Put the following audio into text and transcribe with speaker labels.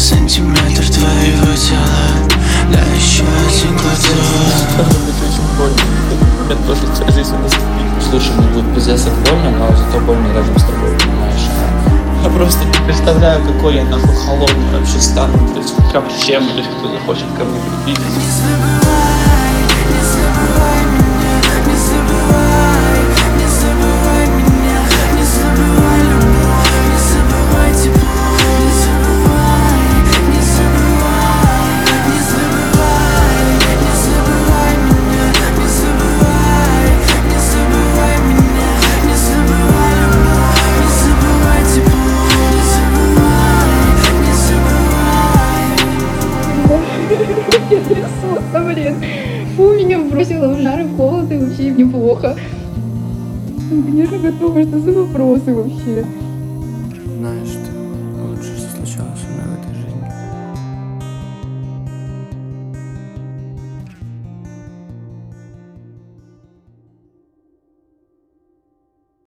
Speaker 1: сантиметр твоего тела, да еще один глоток.
Speaker 2: Мне тоже вся жизнь наступит. Слушай, мне будет пиздец от больно, но зато больно рядом с тобой, понимаешь? Я просто не представляю, какой я нахуй холодный вообще стану, блядь, как всем, блядь, кто захочет ко мне приблизиться.
Speaker 1: Не забывай, не забывай меня, не забывай, не забывай меня, не забывай любовь, не забывай тепло, не забывай, не забывай, не забывай, не забывай меня, не забывай, не забывай меня, не забывай любовь, не забывай тепло, не забывай, не забывай.
Speaker 3: Я трясутся, блин. Фу, меня бросило в жар и в холод, и вообще мне плохо. Конечно, готова, что за вопросы вообще?
Speaker 4: Знаешь,